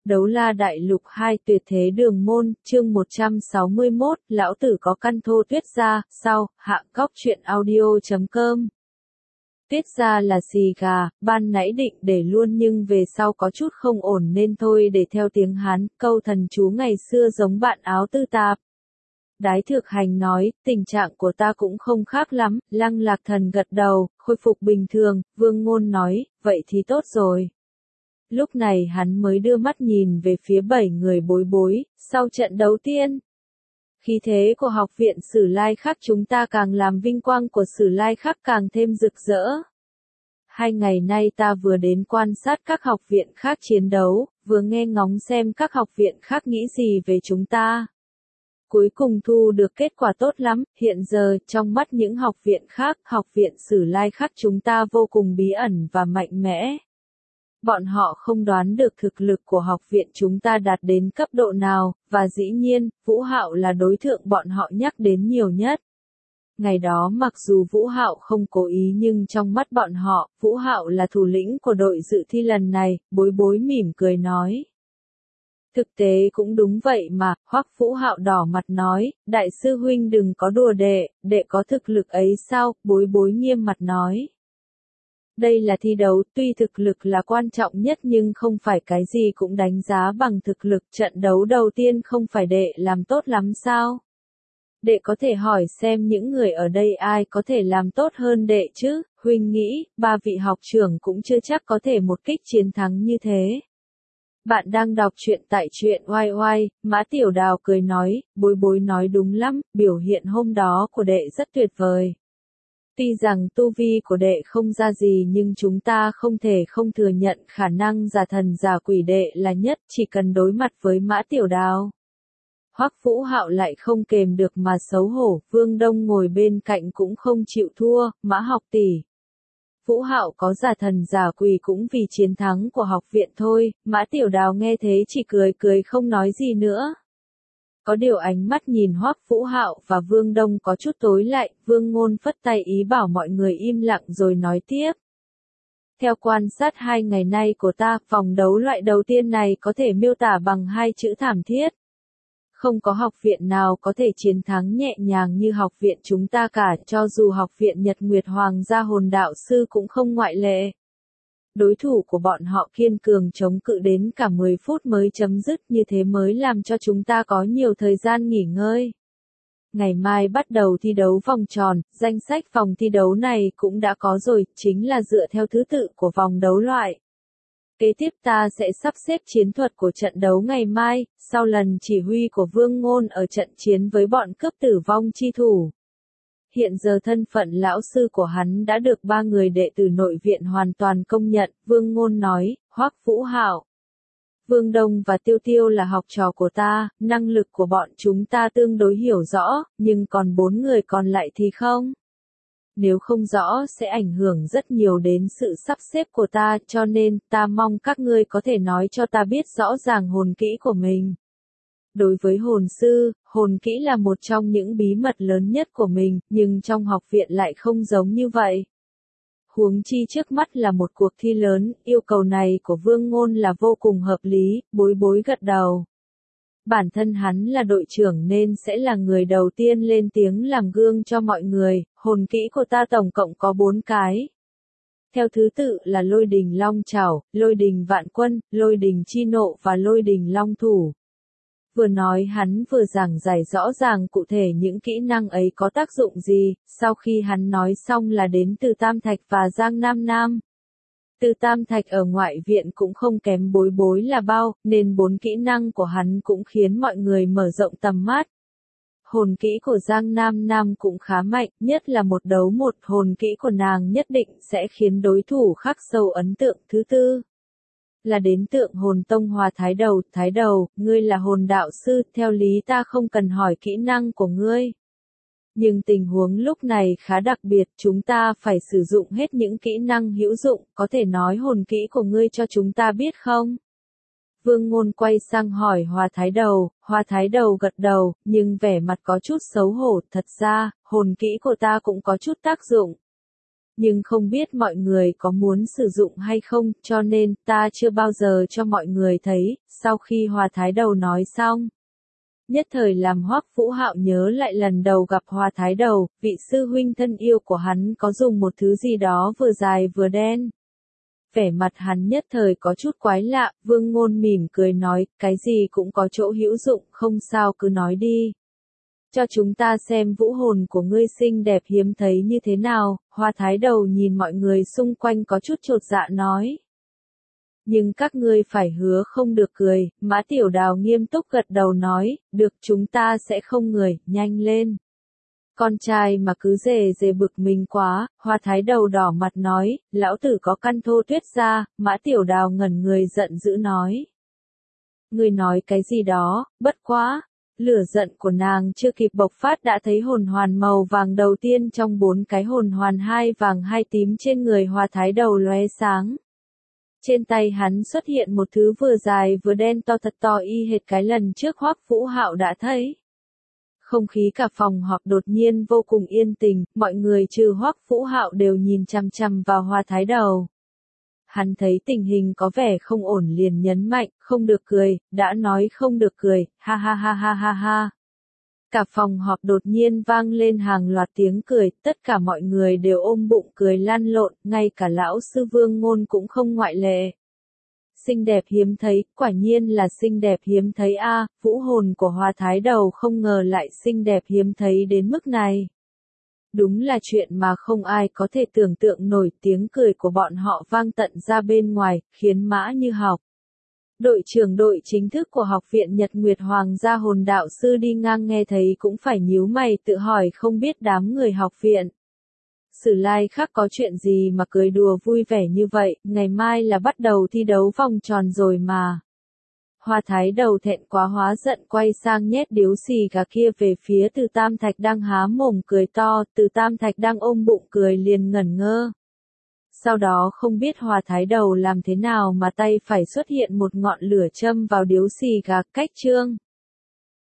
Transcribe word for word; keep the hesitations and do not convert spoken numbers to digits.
Đấu La Đại Lục hai Tuyệt Thế Đường Môn, chương một trăm sáu mươi mốt, lão tử có căn thô Tuyết Gia, sau, hạng cóc truyện audio chấm com. Tuyết Gia là xì gà, ban nãy định để luôn nhưng về sau có chút không ổn nên thôi để theo tiếng Hán, câu thần chú ngày xưa giống bạn áo tư tạp. Đái Thược Hành nói, tình trạng của ta cũng không khác lắm, Lăng Lạc Thần gật đầu, khôi phục bình thường, Vương Ngôn nói, vậy thì tốt rồi. Lúc này hắn mới đưa mắt nhìn về phía bảy người bối bối, sau trận đấu tiên. Khí thế của học viện Sử Lai Khắc chúng ta càng làm vinh quang của Sử Lai Khắc càng thêm rực rỡ. Hai ngày nay ta vừa đến quan sát các học viện khác chiến đấu, vừa nghe ngóng xem các học viện khác nghĩ gì về chúng ta. Cuối cùng thu được kết quả tốt lắm, hiện giờ, trong mắt những học viện khác, học viện Sử Lai Khắc chúng ta vô cùng bí ẩn và mạnh mẽ. Bọn họ không đoán được thực lực của học viện chúng ta đạt đến cấp độ nào, và dĩ nhiên, Vũ Hạo là đối tượng bọn họ nhắc đến nhiều nhất. Ngày đó mặc dù Vũ Hạo không cố ý nhưng trong mắt bọn họ, Vũ Hạo là thủ lĩnh của đội dự thi lần này, bối bối mỉm cười nói. Thực tế cũng đúng vậy mà, Hoắc Vũ Hạo đỏ mặt nói, đại sư huynh đừng có đùa đệ, đệ có thực lực ấy sao, bối bối nghiêm mặt nói. Đây là thi đấu, tuy thực lực là quan trọng nhất nhưng không phải cái gì cũng đánh giá bằng thực lực, trận đấu đầu tiên không phải đệ làm tốt lắm sao? Đệ có thể hỏi xem những người ở đây ai có thể làm tốt hơn đệ chứ, huynh nghĩ, ba vị học trưởng cũng chưa chắc có thể một kích chiến thắng như thế. Bạn đang đọc truyện tại truyện oai oai, Mã Tiểu Đào cười nói, bối bối nói đúng lắm, biểu hiện hôm đó của đệ rất tuyệt vời. Tuy rằng tu vi của đệ không ra gì nhưng chúng ta không thể không thừa nhận khả năng giả thần giả quỷ đệ là nhất, chỉ cần đối mặt với Mã Tiểu Đào. Hoắc Vũ Hạo lại không kềm được mà xấu hổ, Vương Đông ngồi bên cạnh cũng không chịu thua, Mã học tỷ. Vũ Hạo có giả thần giả quỷ cũng vì chiến thắng của học viện thôi, Mã Tiểu Đào nghe thế chỉ cười cười không nói gì nữa. Có điều ánh mắt nhìn Hoắc Vũ Hạo và Vương Đông có chút tối lại, Vương Ngôn phất tay ý bảo mọi người im lặng rồi nói tiếp. Theo quan sát hai ngày nay của ta, vòng đấu loại đầu tiên này có thể miêu tả bằng hai chữ thảm thiết. Không có học viện nào có thể chiến thắng nhẹ nhàng như học viện chúng ta cả, cho dù học viện Nhật Nguyệt Hoàng gia Hồn Đạo Sư cũng không ngoại lệ. Đối thủ của bọn họ kiên cường chống cự đến cả mười phút mới chấm dứt, như thế mới làm cho chúng ta có nhiều thời gian nghỉ ngơi. Ngày mai bắt đầu thi đấu vòng tròn, danh sách vòng thi đấu này cũng đã có rồi, chính là dựa theo thứ tự của vòng đấu loại. Kế tiếp ta sẽ sắp xếp chiến thuật của trận đấu ngày mai, sau lần chỉ huy của Vương Ngôn ở trận chiến với bọn cướp tử vong chi thủ. Hiện giờ thân phận lão sư của hắn đã được ba người đệ tử nội viện hoàn toàn công nhận, Vương Ngôn nói, Hoắc Vũ Hạo. Vương Đông và Tiêu Tiêu là học trò của ta, năng lực của bọn chúng ta tương đối hiểu rõ, nhưng còn bốn người còn lại thì không. Nếu không rõ sẽ ảnh hưởng rất nhiều đến sự sắp xếp của ta, cho nên ta mong các ngươi có thể nói cho ta biết rõ ràng hồn kỹ của mình. Đối với hồn sư, hồn kỹ là một trong những bí mật lớn nhất của mình, nhưng trong học viện lại không giống như vậy. Huống chi trước mắt là một cuộc thi lớn, yêu cầu này của Vương Ngôn là vô cùng hợp lý, bối bối gật đầu. Bản thân hắn là đội trưởng nên sẽ là người đầu tiên lên tiếng làm gương cho mọi người, hồn kỹ của ta tổng cộng có bốn cái. Theo thứ tự là lôi đình long chảo, lôi đình vạn quân, lôi đình chi nộ và lôi đình long thủ. Vừa nói hắn vừa giảng giải rõ ràng cụ thể những kỹ năng ấy có tác dụng gì, sau khi hắn nói xong là đến từ Tam Thạch và Giang Nam Nam. Từ Tam Thạch ở ngoại viện cũng không kém bối bối là bao, nên bốn kỹ năng của hắn cũng khiến mọi người mở rộng tầm mắt. Hồn kỹ của Giang Nam Nam cũng khá mạnh, nhất là một đấu một, hồn kỹ của nàng nhất định sẽ khiến đối thủ khắc sâu ấn tượng. Thứ tư là đến tượng hồn tông Hòa Thái Đầu, Thái Đầu, ngươi là hồn đạo sư, theo lý ta không cần hỏi kỹ năng của ngươi. Nhưng tình huống lúc này khá đặc biệt, chúng ta phải sử dụng hết những kỹ năng hữu dụng, có thể nói hồn kỹ của ngươi cho chúng ta biết không? Vương Ngôn quay sang hỏi Hòa Thái Đầu, Hòa Thái Đầu gật đầu, nhưng vẻ mặt có chút xấu hổ, thật ra, hồn kỹ của ta cũng có chút tác dụng. Nhưng không biết mọi người có muốn sử dụng hay không, cho nên ta chưa bao giờ cho mọi người thấy. Sau khi Hoa Thái Đầu nói xong, nhất thời làm Hoắc Vũ Hạo nhớ lại lần đầu gặp Hoa Thái Đầu, vị sư huynh thân yêu của hắn có dùng một thứ gì đó vừa dài vừa đen. Vẻ mặt hắn nhất thời có chút quái lạ, Vương Ngôn mỉm cười nói, cái gì cũng có chỗ hữu dụng, không sao cứ nói đi. Cho chúng ta xem vũ hồn của ngươi xinh đẹp hiếm thấy như thế nào. Hoa Thái Đầu nhìn mọi người xung quanh có chút chột dạ nói. Nhưng các ngươi phải hứa không được cười. Mã Tiểu Đào nghiêm túc gật đầu nói, được, chúng ta sẽ không người, nhanh lên. Con trai mà cứ dề dề bực mình quá. Hoa Thái Đầu đỏ mặt nói, lão tử có căn thô tuyết ra. Mã Tiểu Đào ngẩn người giận dữ nói. Ngươi nói cái gì đó, bất quá. Lửa giận của nàng chưa kịp bộc phát đã thấy hồn hoàn màu vàng đầu tiên trong bốn cái hồn hoàn hai vàng hai tím trên người Hoa Thái Đầu lóe sáng. Trên tay hắn xuất hiện một thứ vừa dài vừa đen to thật to y hệt cái lần trước Hoắc Vũ Hạo đã thấy. Không khí cả phòng họp đột nhiên vô cùng yên tĩnh, mọi người trừ Hoắc Vũ Hạo đều nhìn chằm chằm vào Hoa Thái Đầu. Hắn thấy tình hình có vẻ không ổn liền nhấn mạnh, không được cười, đã nói không được cười, ha ha ha ha ha ha. Cả phòng họp đột nhiên vang lên hàng loạt tiếng cười, tất cả mọi người đều ôm bụng cười lăn lộn, ngay cả lão sư Vương Ngôn cũng không ngoại lệ. Xinh đẹp hiếm thấy, quả nhiên là xinh đẹp hiếm thấy a, à, vũ hồn của Hoa Thái Đầu không ngờ lại xinh đẹp hiếm thấy đến mức này. Đúng là chuyện mà không ai có thể tưởng tượng nổi, tiếng cười của bọn họ vang tận ra bên ngoài, khiến Mã Như Học, đội trưởng đội chính thức của Học viện Nhật Nguyệt Hoàng gia hồn đạo sư đi ngang nghe thấy cũng phải nhíu mày tự hỏi không biết đám người học viện Sử Lai Khắc có chuyện gì mà cười đùa vui vẻ như vậy, ngày mai là bắt đầu thi đấu vòng tròn rồi mà. Hoa Thái Đầu thẹn quá hóa giận quay sang nhét điếu xì gà kia về phía Từ Tam Thạch đang há mồm cười to, Từ Tam Thạch đang ôm bụng cười liền ngẩn ngơ. Sau đó không biết Hoa Thái Đầu làm thế nào mà tay phải xuất hiện một ngọn lửa châm vào điếu xì gà, cách chương.